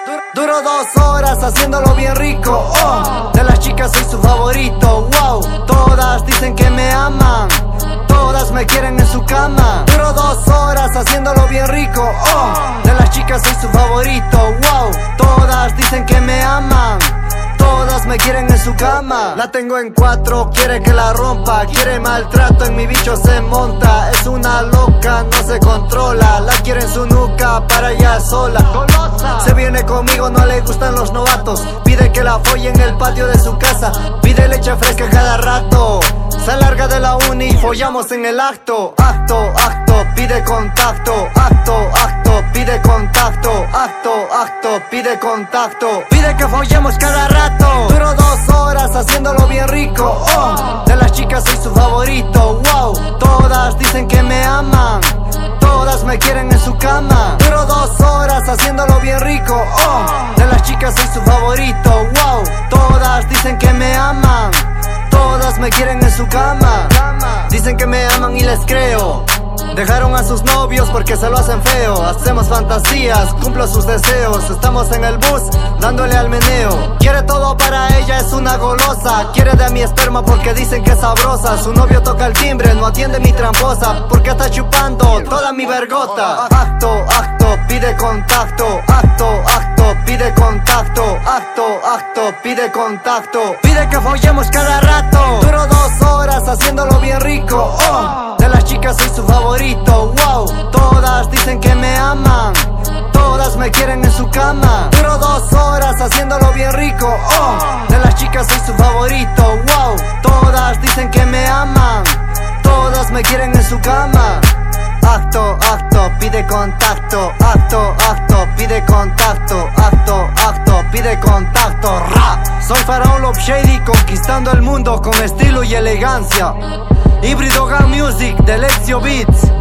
Duro 2 horas haciéndolo bien rico, oh. De las chicas soy su favorito, wow. Todas dicen que me aman, todas me quieren en su cama. Duro 2 horas haciéndolo bien rico, oh. De las chicas soy su favorito, wow. Todas dicen que me aman, todas me quieren en su cama. La tengo en 4, quiere que la rompa, quiere maltrato, en mi bicho se monta. Es una loca, no se controla, la quiere en su nuca para ella sola. Golosa. Se viene conmigo, no le gustan los novatos, pide que la folle en el patio de su casa, pide leche fresca cada rato. Se larga de la uni y follamos en el acto. Acto, acto, pide contacto. Acto, acto, pide contacto. Acto, acto, pide contacto. Pide que follemos cada rato. Duro 2 horas haciéndolo bien rico, oh. De las chicas soy su favorito, wow. Todas dicen que me aman, todas me quieren en su cama. Duro 2 horas haciéndolo bien rico, oh. De las chicas soy su favorito, wow. Todas dicen que me aman, todas me quieren en su cama. Dicen que me aman y les creo. Dejaron a sus novios porque se lo hacen feo. Hacemos fantasías, cumplo sus deseos. Estamos en el bus, dándole al meneo. Quiere todo para ella, es una golosa. Quiere de mi esperma porque dicen que es sabrosa. Su novio toca el timbre, no atiende mi tramposa, porque está chupando toda mi vergota. Acto, acto, pide contacto. Acto, acto, pide contacto. Acto, acto, pide contacto. Pide que follemos cada rato. Duro 2 horas haciéndolo bien rico, oh. De las chicas soy su favorito, wow. Todas dicen que me aman, todas me quieren en su cama. Duro 2 horas haciéndolo bien rico, oh. De las chicas soy su favorito, wow. Todas dicen que me aman, todas me quieren en su cama. Acto, acto, pide contacto. Acto, acto, pide contacto. Acto, acto, pide contacto. Ra. Soy Faraón Love Shady, conquistando el mundo con estilo y elegancia. Híbrido Gang Music de Lexio Beats.